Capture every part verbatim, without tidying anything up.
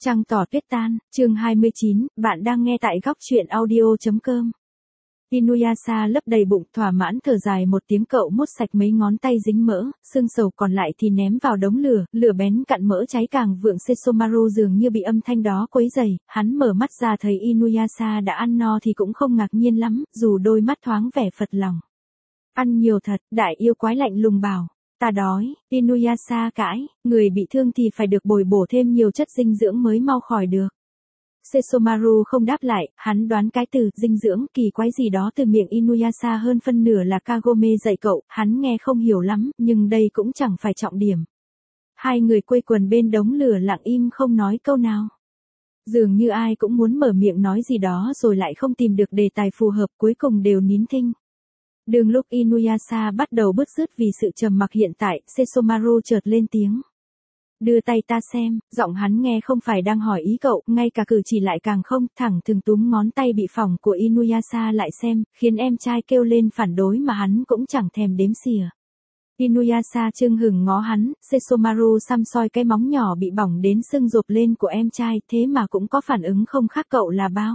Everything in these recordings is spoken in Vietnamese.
Trăng tỏ tuyết tan, chương hai mươi chín, bạn đang nghe tại góc truyện audio.com. Inuyasha lấp đầy bụng thỏa mãn thở dài một tiếng, cậu mút sạch mấy ngón tay dính mỡ, xương sầu còn lại thì ném vào đống lửa, lửa bén cặn mỡ cháy càng vượng. Sesomaru dường như bị âm thanh đó quấy rầy, hắn mở mắt ra thấy Inuyasha đã ăn no thì cũng không ngạc nhiên lắm, dù đôi mắt thoáng vẻ phật lòng. Ăn nhiều thật, đại yêu quái lạnh lùng bảo. Ta đói, Inuyasha cãi, người bị thương thì phải được bồi bổ thêm nhiều chất dinh dưỡng mới mau khỏi được. Sesomaru không đáp lại, hắn đoán cái từ dinh dưỡng kỳ quái gì đó từ miệng Inuyasha hơn phân nửa là Kagome dạy cậu, hắn nghe không hiểu lắm, nhưng đây cũng chẳng phải trọng điểm. Hai người quây quần bên đống lửa lặng im không nói câu nào. Dường như ai cũng muốn mở miệng nói gì đó rồi lại không tìm được đề tài phù hợp, cuối cùng đều nín thinh. Đường lúc Inuyasha bắt đầu bứt rứt vì sự trầm mặc hiện tại, Sesomaru chợt lên tiếng. Đưa tay ta xem, giọng hắn nghe không phải đang hỏi ý cậu, ngay cả cử chỉ lại càng không, thẳng thừng túm ngón tay bị phỏng của Inuyasha lại xem, khiến em trai kêu lên phản đối mà hắn cũng chẳng thèm đếm xỉa. Inuyasha chưng hửng ngó hắn, Sesomaru xăm soi cái móng nhỏ bị bỏng đến sưng rộp lên của em trai, thế mà cũng có phản ứng không khác cậu là bao.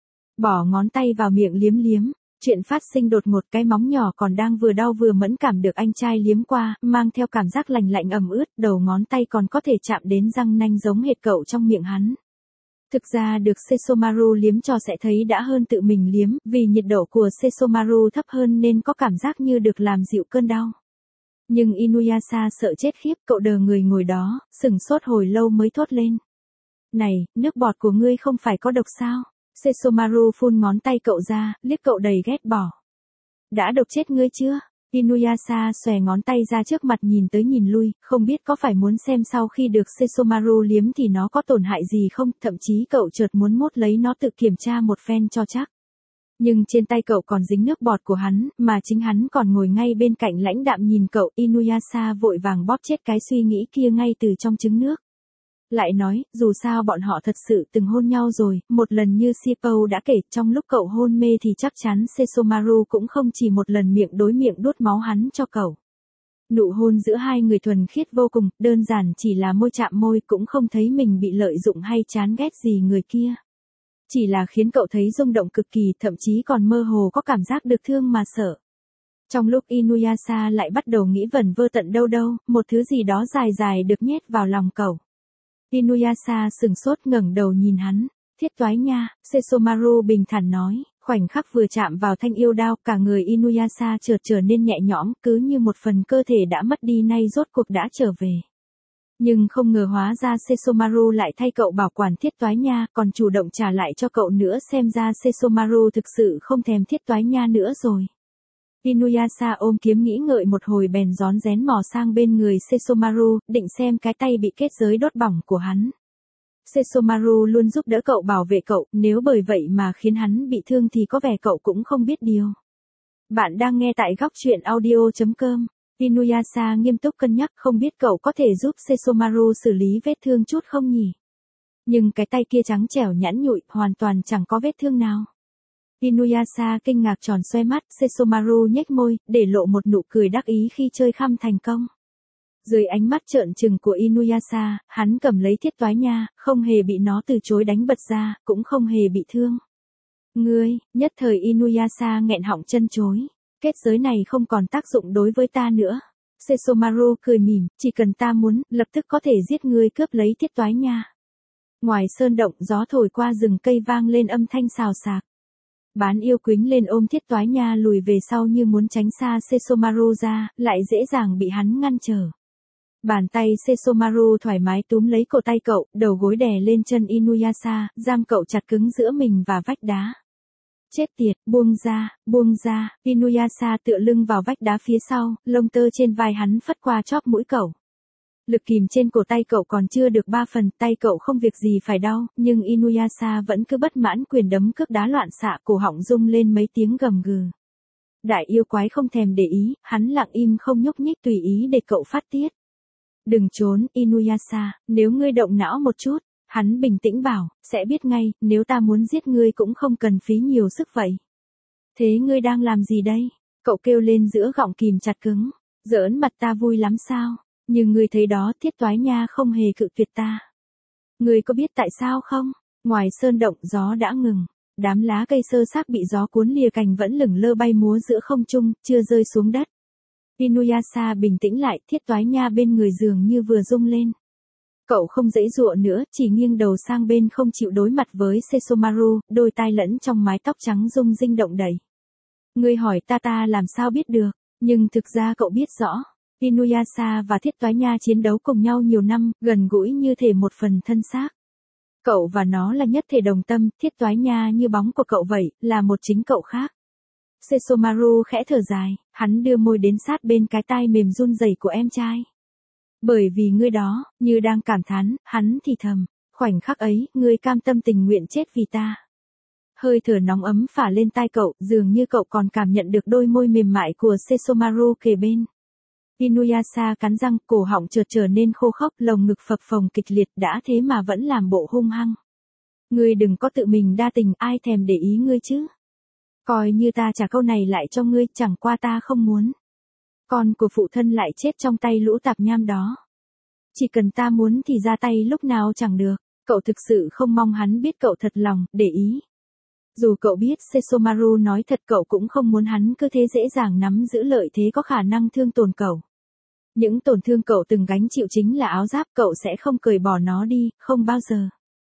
Bỏ ngón tay vào miệng liếm liếm. Chuyện phát sinh đột ngột, cái móng nhỏ còn đang vừa đau vừa mẫn cảm được anh trai liếm qua, mang theo cảm giác lành lạnh ẩm ướt, đầu ngón tay còn có thể chạm đến răng nanh giống hệt cậu trong miệng hắn. Thực ra được Sesomaru liếm cho sẽ thấy đã hơn tự mình liếm, vì nhiệt độ của Sesomaru thấp hơn nên có cảm giác như được làm dịu cơn đau. Nhưng Inuyasha sợ chết khiếp, cậu đờ người ngồi đó, sửng sốt hồi lâu mới thốt lên. Này, nước bọt của ngươi không phải có độc sao? Sesomaru phun ngón tay cậu ra, liếc cậu đầy ghét bỏ. Đã độc chết ngươi chưa? Inuyasha xòe ngón tay ra trước mặt nhìn tới nhìn lui, không biết có phải muốn xem sau khi được Sesomaru liếm thì nó có tổn hại gì không, thậm chí cậu chợt muốn mốt lấy nó tự kiểm tra một phen cho chắc. Nhưng trên tay cậu còn dính nước bọt của hắn, mà chính hắn còn ngồi ngay bên cạnh lãnh đạm nhìn cậu. Inuyasha vội vàng bóp chết cái suy nghĩ kia ngay từ trong trứng nước. Lại nói, dù sao bọn họ thật sự từng hôn nhau rồi, một lần như Shippo đã kể, trong lúc cậu hôn mê thì chắc chắn Sesomaru cũng không chỉ một lần miệng đối miệng đút máu hắn cho cậu. Nụ hôn giữa hai người thuần khiết vô cùng, đơn giản chỉ là môi chạm môi, cũng không thấy mình bị lợi dụng hay chán ghét gì người kia. Chỉ là khiến cậu thấy rung động cực kỳ, thậm chí còn mơ hồ có cảm giác được thương mà sợ. Trong lúc Inuyasha lại bắt đầu nghĩ vẩn vơ tận đâu đâu, một thứ gì đó dài dài được nhét vào lòng cậu. Inuyasha sừng sốt ngẩng đầu nhìn hắn, thiết toái nha, Sesomaru bình thản nói, khoảnh khắc vừa chạm vào thanh yêu đao, cả người Inuyasha chợt trở nên nhẹ nhõm, cứ như một phần cơ thể đã mất đi nay rốt cuộc đã trở về. Nhưng không ngờ hóa ra Sesomaru lại thay cậu bảo quản thiết toái nha, còn chủ động trả lại cho cậu nữa, xem ra Sesomaru thực sự không thèm thiết toái nha nữa rồi. Inuyasha ôm kiếm nghĩ ngợi một hồi bèn rón rén mò sang bên người Sesomaru, định xem cái tay bị kết giới đốt bỏng của hắn. Sesomaru luôn giúp đỡ cậu, bảo vệ cậu, nếu bởi vậy mà khiến hắn bị thương thì có vẻ cậu cũng không biết điều. Bạn đang nghe tại góc truyện audio.com. Inuyasha nghiêm túc cân nhắc, không biết cậu có thể giúp Sesomaru xử lý vết thương chút không nhỉ? Nhưng cái tay kia trắng trẻo nhẵn nhụi, hoàn toàn chẳng có vết thương nào. Inuyasha kinh ngạc tròn xoe mắt, Sesomaru nhếch môi, để lộ một nụ cười đắc ý khi chơi khăm thành công. Dưới ánh mắt trợn trừng của Inuyasha, hắn cầm lấy thiết toái nha, không hề bị nó từ chối đánh bật ra, cũng không hề bị thương. Ngươi, nhất thời Inuyasha nghẹn họng chân chối. Kết giới này không còn tác dụng đối với ta nữa. Sesomaru cười mỉm, chỉ cần ta muốn, lập tức có thể giết ngươi cướp lấy thiết toái nha. Ngoài sơn động, gió thổi qua rừng cây vang lên âm thanh xào xạc. Bán yêu quýnh lên ôm thiết toái nha lùi về sau như muốn tránh xa Sesomaru ra, lại dễ dàng bị hắn ngăn trở. Bàn tay Sesomaru thoải mái túm lấy cổ tay cậu, đầu gối đè lên chân Inuyasha, giam cậu chặt cứng giữa mình và vách đá. Chết tiệt, buông ra, buông ra, Inuyasha tựa lưng vào vách đá phía sau, lông tơ trên vai hắn phất qua chóp mũi cậu. Lực kìm trên cổ tay cậu còn chưa được ba phần, tay cậu không việc gì phải đau, nhưng Inuyasha vẫn cứ bất mãn quyền đấm cước đá loạn xạ, cổ họng rung lên mấy tiếng gầm gừ. Đại yêu quái không thèm để ý, hắn lặng im không nhúc nhích tùy ý để cậu phát tiết. Đừng trốn, Inuyasha, nếu ngươi động não một chút, hắn bình tĩnh bảo, sẽ biết ngay, nếu ta muốn giết ngươi cũng không cần phí nhiều sức vậy. Thế ngươi đang làm gì đây? Cậu kêu lên giữa gọng kìm chặt cứng. Giỡn mặt ta vui lắm sao? Nhưng ngươi thấy đó, thiết toái nha không hề cự tuyệt ta. Ngươi có biết tại sao không? Ngoài sơn động gió đã ngừng. Đám lá cây xơ xác bị gió cuốn lìa cành vẫn lửng lơ bay múa giữa không trung, chưa rơi xuống đất. Inuyasha bình tĩnh lại, Thiết Toái Nha bên người dường như vừa rung lên. Cậu không giãy giụa nữa, chỉ nghiêng đầu sang bên không chịu đối mặt với Sesomaru, đôi tai lẫn trong mái tóc trắng rung rinh động đẩy. Ngươi hỏi ta ta làm sao biết được, nhưng thực ra cậu biết rõ. Inuyasha và Thiết Toái Nha chiến đấu cùng nhau nhiều năm, gần gũi như thể một phần thân xác. Cậu và nó là nhất thể đồng tâm, Thiết Toái Nha như bóng của cậu vậy, là một chính cậu khác. Sesomaru khẽ thở dài, hắn đưa môi đến sát bên cái tai mềm run rẩy của em trai. Bởi vì ngươi đó, như đang cảm thán, hắn thì thầm, khoảnh khắc ấy, ngươi cam tâm tình nguyện chết vì ta. Hơi thở nóng ấm phả lên tai cậu, dường như cậu còn cảm nhận được đôi môi mềm mại của Sesomaru kề bên. Inuyasha cắn răng, cổ họng chợt trở nên khô khốc, lồng ngực phập phồng kịch liệt, đã thế mà vẫn làm bộ hung hăng. Ngươi đừng có tự mình đa tình, ai thèm để ý ngươi chứ. Coi như ta trả câu này lại cho ngươi, chẳng qua ta không muốn. Con của phụ thân lại chết trong tay lũ tạp nham đó. Chỉ cần ta muốn thì ra tay lúc nào chẳng được. Cậu thực sự không mong hắn biết cậu thật lòng, để ý. Dù cậu biết Sesomaru nói thật, cậu cũng không muốn hắn cứ thế dễ dàng nắm giữ lợi thế có khả năng thương tổn cậu. Những tổn thương cậu từng gánh chịu chính là áo giáp, cậu sẽ không cởi bỏ nó đi, không bao giờ.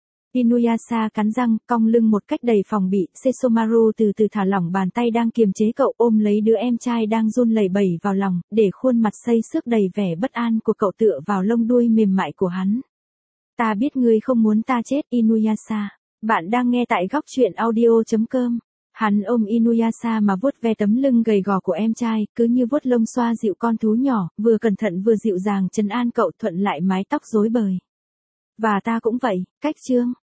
Inuyasha cắn răng, cong lưng một cách đầy phòng bị, Sesomaru từ từ thả lỏng bàn tay đang kiềm chế cậu, ôm lấy đứa em trai đang run lẩy bẩy vào lòng, để khuôn mặt xây xước đầy vẻ bất an của cậu tựa vào lông đuôi mềm mại của hắn. Ta biết ngươi không muốn ta chết, Inuyasha. Bạn đang nghe tại góc truyện audio chấm com. Hắn ôm Inuyasha mà vuốt ve tấm lưng gầy gò của em trai, cứ như vuốt lông xoa dịu con thú nhỏ, vừa cẩn thận vừa dịu dàng trấn an cậu, thuận lại mái tóc rối bời. Và ta cũng vậy, cách chương.